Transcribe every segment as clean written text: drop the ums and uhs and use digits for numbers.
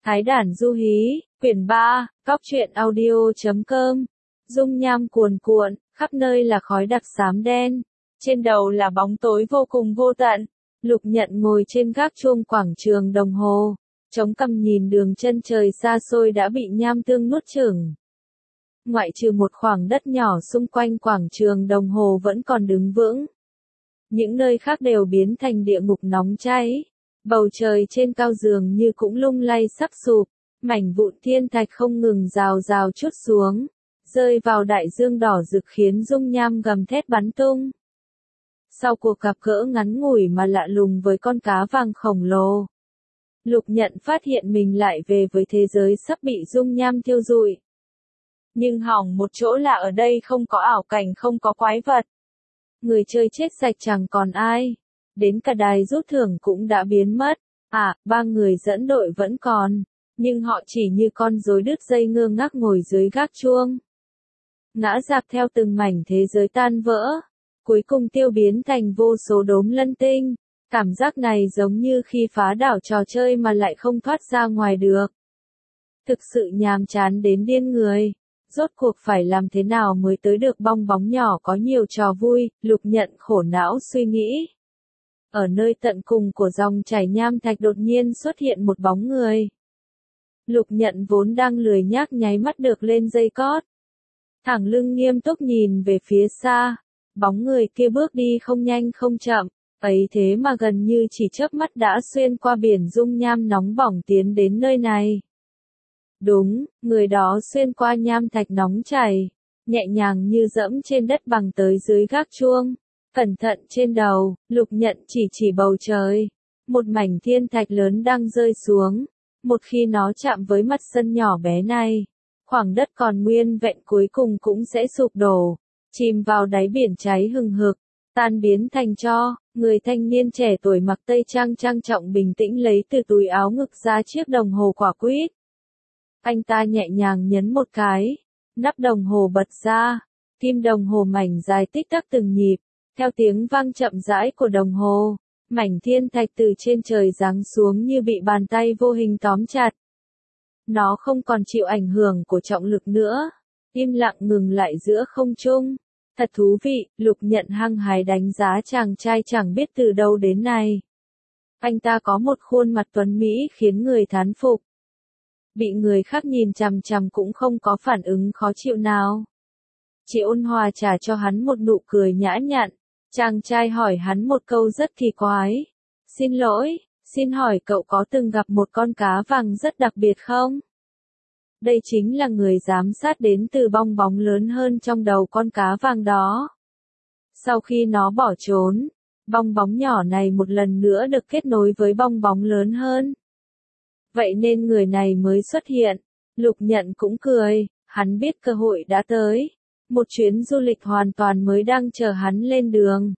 Thái đản du hí, quyển 3, Cóc truyện audio.com. Dung nham cuồn cuộn, khắp nơi là khói đặc xám đen. Trên đầu là bóng tối vô cùng vô tận. Lục Nhận ngồi trên gác chuông quảng trường đồng hồ, chống cằm nhìn đường chân trời xa xôi đã bị nham tương nuốt chửng. Ngoại trừ một khoảng đất nhỏ xung quanh quảng trường đồng hồ vẫn còn đứng vững. Những nơi khác đều biến thành địa ngục nóng cháy. Bầu trời trên cao dường như cũng lung lay sắp sụp, mảnh vụn thiên thạch không ngừng rào rào trút xuống, rơi vào đại dương đỏ rực khiến dung nham gầm thét bắn tung. Sau cuộc gặp gỡ ngắn ngủi mà lạ lùng với con cá vàng khổng lồ, Lục Nhận phát hiện mình lại về với thế giới sắp bị dung nham thiêu rụi. Nhưng hỏng một chỗ là ở đây không có ảo cảnh, không có quái vật. Người chơi chết sạch chẳng còn ai. Đến cả đài rút thưởng cũng đã biến mất. Ba người dẫn đội vẫn còn. Nhưng họ chỉ như con rối đứt dây ngơ ngác ngồi dưới gác chuông. Ngã dạp theo từng mảnh thế giới tan vỡ. Cuối cùng tiêu biến thành vô số đốm lân tinh. Cảm giác này giống như khi phá đảo trò chơi mà lại không thoát ra ngoài được. Thực sự nhàm chán đến điên người. Rốt cuộc phải làm thế nào mới tới được bong bóng nhỏ có nhiều trò vui, Lục Nhận khổ não suy nghĩ. Ở nơi tận cùng của dòng chảy nham thạch đột nhiên xuất hiện một bóng người. Lục Nhận vốn đang lười nhác nháy mắt được lên dây cót. Thẳng lưng nghiêm túc nhìn về phía xa, bóng người kia bước đi không nhanh không chậm, ấy thế mà gần như chỉ chớp mắt đã xuyên qua biển dung nham nóng bỏng tiến đến nơi này. Đúng, người đó xuyên qua nham thạch nóng chảy, nhẹ nhàng như dẫm trên đất bằng tới dưới gác chuông. Cẩn thận trên đầu, Lục Nhận chỉ bầu trời. Một mảnh thiên thạch lớn đang rơi xuống. Một khi nó chạm với mặt sân nhỏ bé này, khoảng đất còn nguyên vẹn cuối cùng cũng sẽ sụp đổ, chìm vào đáy biển cháy hừng hực, tan biến thành tro. Người thanh niên trẻ tuổi mặc tây trang trang trọng bình tĩnh lấy từ túi áo ngực ra chiếc đồng hồ quả quýt. Anh ta nhẹ nhàng nhấn một cái, nắp đồng hồ bật ra, kim đồng hồ mảnh dài tích tắc từng nhịp, theo tiếng vang chậm rãi của đồng hồ, mảnh thiên thạch từ trên trời giáng xuống như bị bàn tay vô hình tóm chặt. Nó không còn chịu ảnh hưởng của trọng lực nữa, im lặng ngừng lại giữa không trung. Thật thú vị, Lục Nhận hăng hái đánh giá chàng trai chẳng biết từ đâu đến này. Anh ta có một khuôn mặt tuấn mỹ khiến người thán phục. Bị người khác nhìn chằm chằm cũng không có phản ứng khó chịu nào. Chỉ ôn hòa trả cho hắn một nụ cười nhã nhặn. Chàng trai hỏi hắn một câu rất kỳ quái. Xin lỗi, xin hỏi cậu có từng gặp một con cá vàng rất đặc biệt không? Đây chính là người giám sát đến từ bong bóng lớn hơn trong đầu con cá vàng đó. Sau khi nó bỏ trốn, bong bóng nhỏ này một lần nữa được kết nối với bong bóng lớn hơn. Vậy nên người này mới xuất hiện. Lục Nhận cũng cười, hắn biết cơ hội đã tới. Một chuyến du lịch hoàn toàn mới đang chờ hắn lên đường.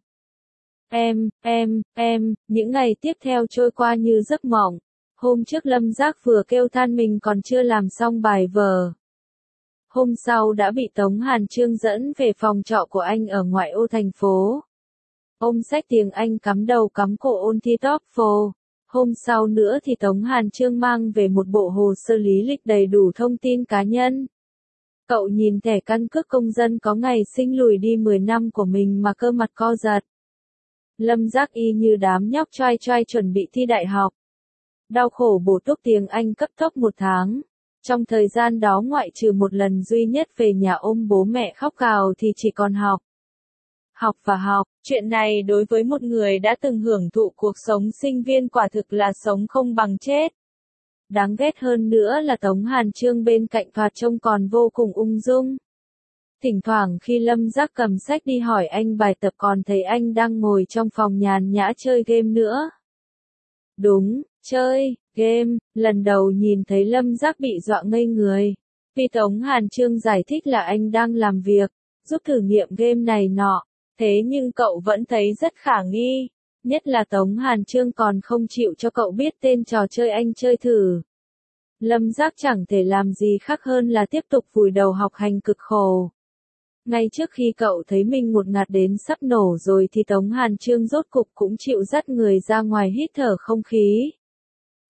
Những ngày tiếp theo trôi qua như giấc mộng. Hôm trước Lâm Giác vừa kêu than mình còn chưa làm xong bài vở. Hôm sau đã bị Tống Hàn Trương dẫn về phòng trọ của anh ở ngoại ô thành phố. Ôm sách tiếng Anh cắm đầu cắm cổ ôn thi TOEFL. Hôm sau nữa thì Tống Hàn Trương mang về một bộ hồ sơ lý lịch đầy đủ thông tin cá nhân. Cậu nhìn thẻ căn cước công dân có ngày sinh lùi đi 10 năm của mình mà cơ mặt co giật. Lâm Giác y như đám nhóc choai choai chuẩn bị thi đại học. Đau khổ bổ túc tiếng Anh cấp tốc 1 tháng. Trong thời gian đó ngoại trừ một lần duy nhất về nhà ôm bố mẹ khóc gào thì chỉ còn học. Học và học, chuyện này đối với một người đã từng hưởng thụ cuộc sống sinh viên quả thực là sống không bằng chết. Đáng ghét hơn nữa là Tống Hàn Trương bên cạnh thoạt trông còn vô cùng ung dung. Thỉnh thoảng khi Lâm Giác cầm sách đi hỏi anh bài tập còn thấy anh đang ngồi trong phòng nhàn nhã chơi game nữa. Đúng, chơi, game, lần đầu nhìn thấy Lâm Giác bị dọa ngây người. Vì Tống Hàn Trương giải thích là anh đang làm việc, giúp thử nghiệm game này nọ, thế nhưng cậu vẫn thấy rất khả nghi. Nhất là Tống Hàn Trương còn không chịu cho cậu biết tên trò chơi anh chơi thử. Lâm Giác chẳng thể làm gì khác hơn là tiếp tục vùi đầu học hành cực khổ. Ngay trước khi cậu thấy mình ngột ngạt đến sắp nổ rồi thì Tống Hàn Trương rốt cục cũng chịu dắt người ra ngoài hít thở không khí.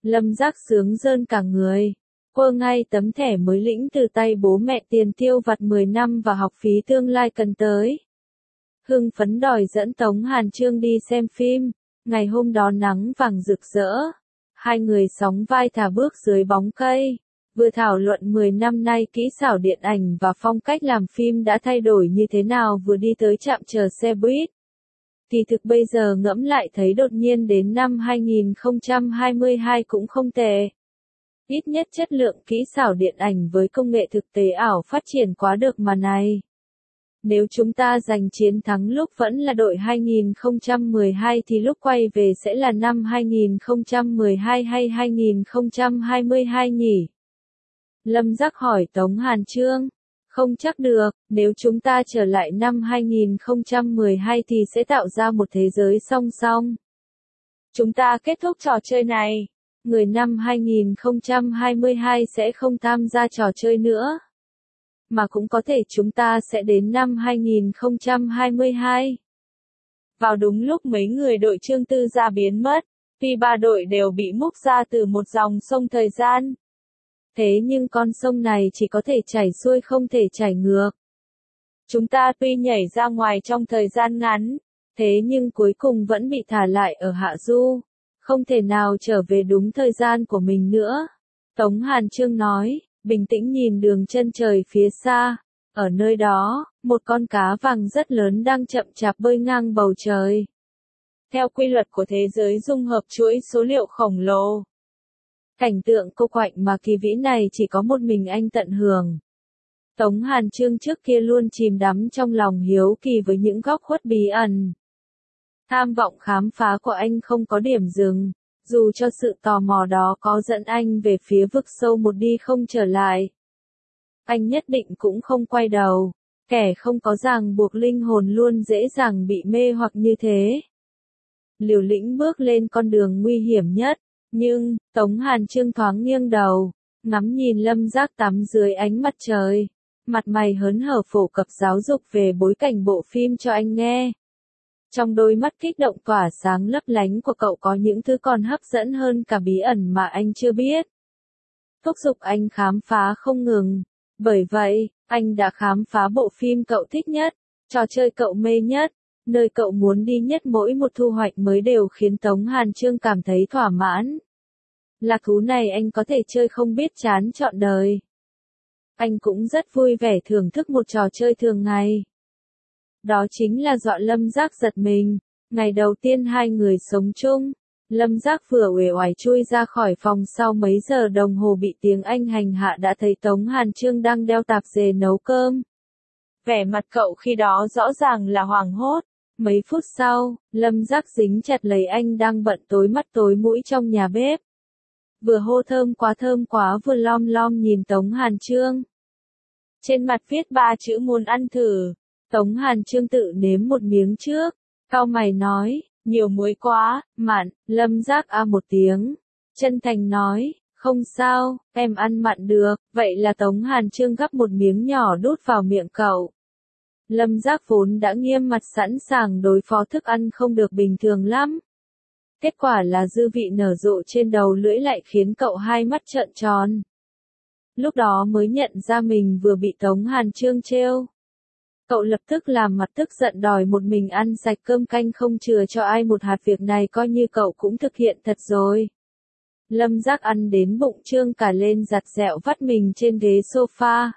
Lâm Giác sướng rơn cả người. Quơ ngay tấm thẻ mới lĩnh từ tay bố mẹ tiền tiêu vặt 10 năm và học phí tương lai cần tới. Hưng phấn đòi dẫn Tống Hàn Chương đi xem phim. Ngày hôm đó nắng vàng rực rỡ. Hai người sóng vai thả bước dưới bóng cây. Vừa thảo luận 10 năm nay kỹ xảo điện ảnh và phong cách làm phim đã thay đổi như thế nào, vừa đi tới trạm chờ xe buýt. Kỳ thực bây giờ ngẫm lại thấy đột nhiên đến năm 2022 cũng không tệ. Ít nhất chất lượng kỹ xảo điện ảnh với công nghệ thực tế ảo phát triển quá được mà này. Nếu chúng ta giành chiến thắng lúc vẫn là đội 2012 thì lúc quay về sẽ là năm 2012 hay 2022 nhỉ? Lâm Giác hỏi Tống Hàn Chương. Không chắc được, nếu chúng ta trở lại năm 2012 thì sẽ tạo ra một thế giới song song. Chúng ta kết thúc trò chơi này, người năm 2022 sẽ không tham gia trò chơi nữa. Mà cũng có thể chúng ta sẽ đến năm 2022. Vào đúng lúc mấy người đội Trương Tư Gia biến mất, vì ba đội đều bị múc ra từ một dòng sông thời gian. Thế nhưng con sông này chỉ có thể chảy xuôi không thể chảy ngược. Chúng ta tuy nhảy ra ngoài trong thời gian ngắn, thế nhưng cuối cùng vẫn bị thả lại ở hạ du, không thể nào trở về đúng thời gian của mình nữa. Tống Hàn Chương nói, bình tĩnh nhìn đường chân trời phía xa. Ở nơi đó, một con cá vàng rất lớn đang chậm chạp bơi ngang bầu trời. Theo quy luật của thế giới dung hợp chuỗi số liệu khổng lồ, cảnh tượng cô quạnh mà kỳ vĩ này chỉ có một mình anh tận hưởng. Tống Hàn Chương trước kia luôn chìm đắm trong lòng hiếu kỳ với những góc khuất bí ẩn. Tham vọng khám phá của anh không có điểm dừng, dù cho sự tò mò đó có dẫn anh về phía vực sâu một đi không trở lại. Anh nhất định cũng không quay đầu, kẻ không có ràng buộc linh hồn luôn dễ dàng bị mê hoặc như thế. Liều lĩnh bước lên con đường nguy hiểm nhất, nhưng, Tống Hàn Chương thoáng nghiêng đầu, ngắm nhìn Lâm Giác tắm dưới ánh mặt trời. Mặt mày hớn hở phổ cập giáo dục về bối cảnh bộ phim cho anh nghe. Trong đôi mắt kích động tỏa sáng lấp lánh của cậu có những thứ còn hấp dẫn hơn cả bí ẩn mà anh chưa biết. Thúc giục anh khám phá không ngừng. Bởi vậy, anh đã khám phá bộ phim cậu thích nhất, trò chơi cậu mê nhất, nơi cậu muốn đi nhất. Mỗi một thu hoạch mới đều khiến Tống Hàn Chương cảm thấy thỏa mãn. Lạc thú này anh có thể chơi không biết chán trọn đời. Anh cũng rất vui vẻ thưởng thức một trò chơi thường ngày. Đó chính là dọa Lâm Giác giật mình. Ngày đầu tiên hai người sống chung, Lâm Giác vừa uể oải chui ra khỏi phòng sau mấy giờ đồng hồ bị tiếng Anh hành hạ đã thấy Tống Hàn Chương đang đeo tạp dề nấu cơm. Vẻ mặt cậu khi đó rõ ràng là hoảng hốt. Mấy phút sau, Lâm Giác dính chặt lấy anh đang bận tối mắt tối mũi trong nhà bếp. Vừa hô thơm quá vừa lom lom nhìn Tống Hàn Chương. Trên mặt viết 3 chữ muốn ăn thử. Tống Hàn Chương tự nếm một miếng trước, cau mày nói, nhiều muối quá, mặn. Lâm Giác một tiếng, chân thành nói, không sao, em ăn mặn được. Vậy là Tống Hàn Chương gắp một miếng nhỏ đút vào miệng cậu. Lâm Giác vốn đã nghiêm mặt sẵn sàng đối phó thức ăn không được bình thường lắm. Kết quả là dư vị nở rộ trên đầu lưỡi lại khiến cậu hai mắt trợn tròn. Lúc đó mới nhận ra mình vừa bị Tống Hàn Chương trêu. Cậu lập tức làm mặt tức giận đòi một mình ăn sạch cơm canh không chừa cho ai một hạt, việc này coi như cậu cũng thực hiện thật rồi. Lâm Giác ăn đến bụng trương cả lên giặt dẹo vắt mình trên ghế sofa.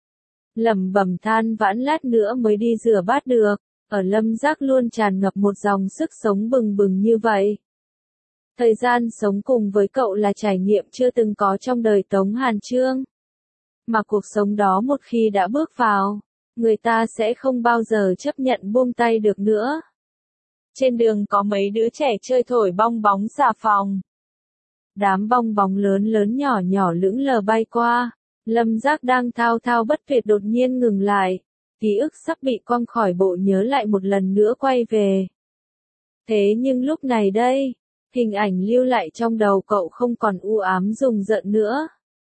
Lẩm bẩm than vãn lát nữa mới đi rửa bát được. Ở Lâm Giác luôn tràn ngập một dòng sức sống bừng bừng như vậy. Thời gian sống cùng với cậu là trải nghiệm chưa từng có trong đời Tống Hàn Chương. Mà cuộc sống đó một khi đã bước vào, người ta sẽ không bao giờ chấp nhận buông tay được nữa. Trên đường có mấy đứa trẻ chơi thổi bong bóng xà phòng. Đám bong bóng lớn lớn nhỏ nhỏ lững lờ bay qua. Lâm Giác đang thao thao bất tuyệt đột nhiên ngừng lại. Ký ức sắp bị quăng khỏi bộ nhớ lại một lần nữa quay về. Thế nhưng lúc này đây, hình ảnh lưu lại trong đầu cậu không còn u ám rùng rợn nữa.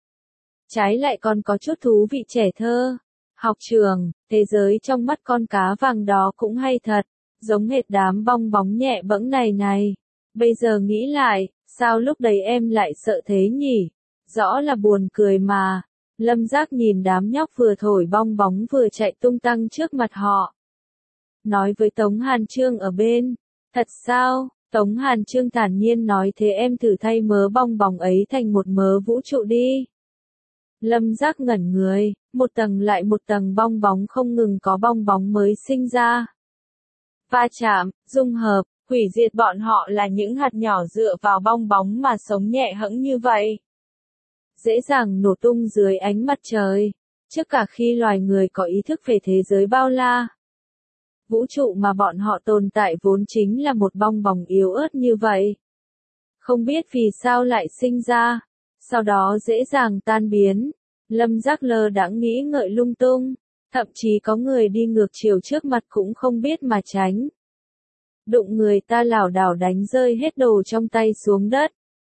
Trái lại còn có chút thú vị trẻ thơ. Học trường, thế giới trong mắt con cá vàng đó cũng hay thật, giống hệt đám bong bóng nhẹ bẫng này này. Bây giờ nghĩ lại, Sao lúc đấy em lại sợ thế nhỉ? Rõ là buồn cười mà. Lâm Giác nhìn đám nhóc vừa thổi bong bóng vừa chạy tung tăng trước mặt họ. Nói với Tống Hàn Trương ở bên. Thật sao? Tống Hàn Trương thản nhiên nói thế em thử thay mớ bong bóng ấy thành một mớ vũ trụ đi. Lâm Giác ngẩn người, một tầng lại một tầng bong bóng không ngừng có bong bóng mới sinh ra. Va chạm, dung hợp, hủy diệt bọn họ là những hạt nhỏ dựa vào bong bóng mà sống nhẹ hẫng như vậy. Dễ dàng nổ tung dưới ánh mặt trời, trước cả khi loài người có ý thức về thế giới bao la. Vũ trụ mà bọn họ tồn tại vốn chính là một bong bóng yếu ớt như vậy. Không biết vì sao lại sinh ra, sau đó dễ dàng tan biến. Lâm Giác lơ đãng nghĩ ngợi lung tung, thậm chí có người đi ngược chiều trước mặt cũng không biết mà tránh. Đụng người ta lảo đảo đánh rơi hết đồ trong tay xuống đất.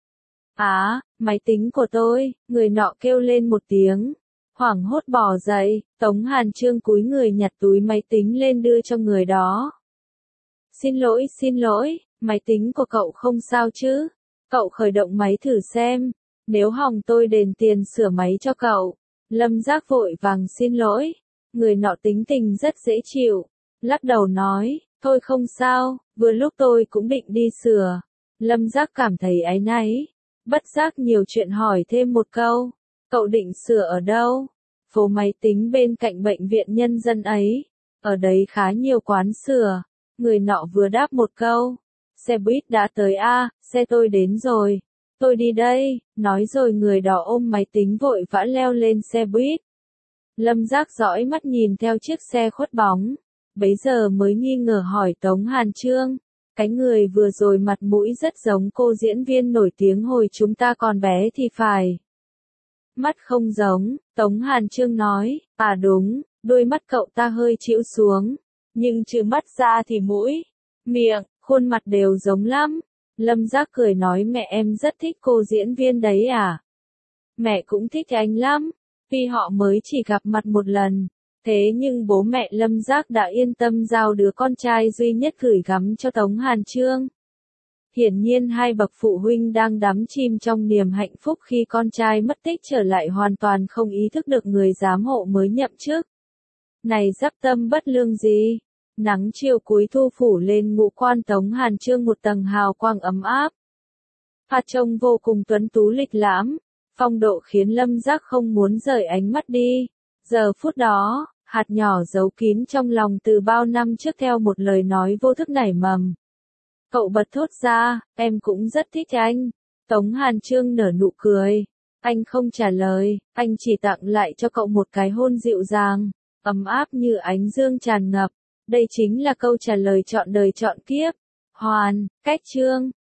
Máy tính của tôi, người nọ kêu lên một tiếng. Hoảng hốt bò dậy, Tống Hàn Trương cúi người nhặt túi máy tính lên đưa cho người đó. Xin lỗi, máy tính của cậu không sao chứ? Cậu khởi động máy thử xem, nếu hỏng tôi đền tiền sửa máy cho cậu. Lâm Giác vội vàng xin lỗi, người nọ tính tình rất dễ chịu, lắc đầu nói, thôi không sao, vừa lúc tôi cũng định đi sửa. Lâm Giác cảm thấy áy náy, bất giác nhiều chuyện hỏi thêm một câu, cậu định sửa ở đâu? Phố máy tính bên cạnh bệnh viện nhân dân ấy, ở đấy khá nhiều quán sửa. Người nọ vừa đáp một câu, xe buýt đã tới xe tôi đến rồi, tôi đi đây, nói rồi người đó ôm máy tính vội vã leo lên xe buýt. Lâm Giác dõi mắt nhìn theo chiếc xe khuất bóng, bấy giờ mới nghi ngờ hỏi Tống Hàn Trương, cái người vừa rồi mặt mũi rất giống cô diễn viên nổi tiếng hồi chúng ta còn bé thì phải. Mắt không giống, Tống Hàn Trương nói, đúng, đôi mắt cậu ta hơi chĩu xuống, nhưng trừ mắt ra thì mũi, miệng, khuôn mặt đều giống lắm. Lâm Giác cười nói mẹ em rất thích cô diễn viên đấy à? Mẹ cũng thích anh lắm, tuy họ mới chỉ gặp mặt một lần, thế nhưng bố mẹ Lâm Giác đã yên tâm giao đứa con trai duy nhất gửi gắm cho Tống Hàn Trương. Hiển nhiên hai bậc phụ huynh đang đắm chìm trong niềm hạnh phúc khi con trai mất tích trở lại hoàn toàn không ý thức được người giám hộ mới nhậm chức. Này giáp tâm bất lương gì? Nắng chiều cuối thu phủ lên ngũ quan Tống Hàn Trương một tầng hào quang ấm áp. Phát trông vô cùng tuấn tú lịch lãm, phong độ khiến Lâm Giác không muốn rời ánh mắt đi. Giờ phút đó, hạt nhỏ giấu kín trong lòng từ bao năm trước theo một lời nói vô thức nảy mầm. Cậu bật thốt ra, em cũng rất thích anh. Tống Hàn Trương nở nụ cười. Anh không trả lời, anh chỉ tặng lại cho cậu một cái hôn dịu dàng, ấm áp như ánh dương tràn ngập. Đây chính là câu trả lời trọn đời trọn kiếp. Hoàn, Cách Trương.